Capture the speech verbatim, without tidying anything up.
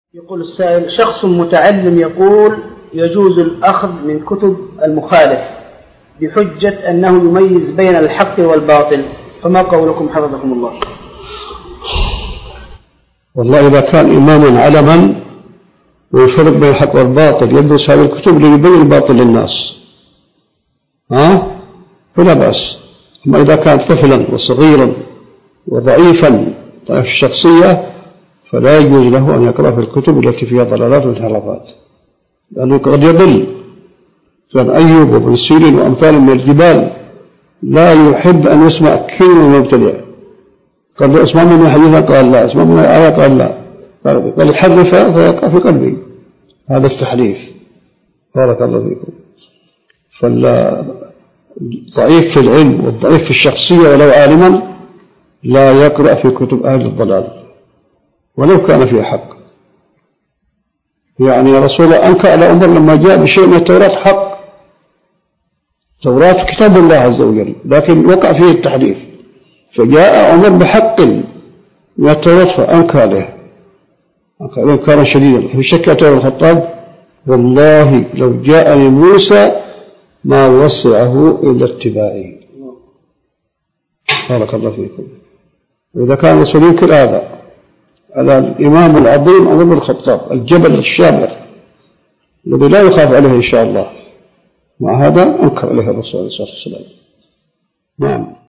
يقول السائل: شخص متعلم يقول يجوز الأخذ من كتب المخالف بحجة أنه يميز بين الحق والباطل، فما قولكم حفظكم الله؟ والله إذا كان إماما علما ويفرق بين الحق والباطل يدرس هذه الكتب ليبين الباطل للناس ها فلا بأس. أما إذا كان طفلا وصغيرا وضعيفا ضعيف الشخصية فلا يجوز له أن يقرأ في الكتب التي فيها ضلالات وانحرافات، لأنه قد يضل. كان أيوب وابن سيرين وأمثال من الجبال لا يحب أن يسمع كلمة من المبتدع. قال له اسمع مني حديثا، قال لا. اسمع مني آية، قال لا. قال قال حرف فيقع في قلبي. هذا التحريف. بارك الله فيكم. فالضعيف في العلم والضعيف في الشخصية ولو عالما لا يقرأ في كتب أهل الضلال ولو كان فيها حق. يعني رسول الله أنكر على عمر لما جاء بشيء من التوراة حق. التوراة كتاب الله عز وجل لكن وقع فيه التحريف، فجاء عمر بحق من التوراة فأنكر عليه أنكر إنكارا شديدا. في شك عمر الخطاب: والله لو جاءني موسى ما وسعه إلا اتباعي. بارك الله فيكم. وإذا كان الرسول ينكر هذا على الإمام العظيم عمر بن الخطاب الجبل الشامخ الذي لا يخاف عليه إن شاء الله، مع هذا أنكر عليه الرسول صلى الله عليه وسلم. نعم.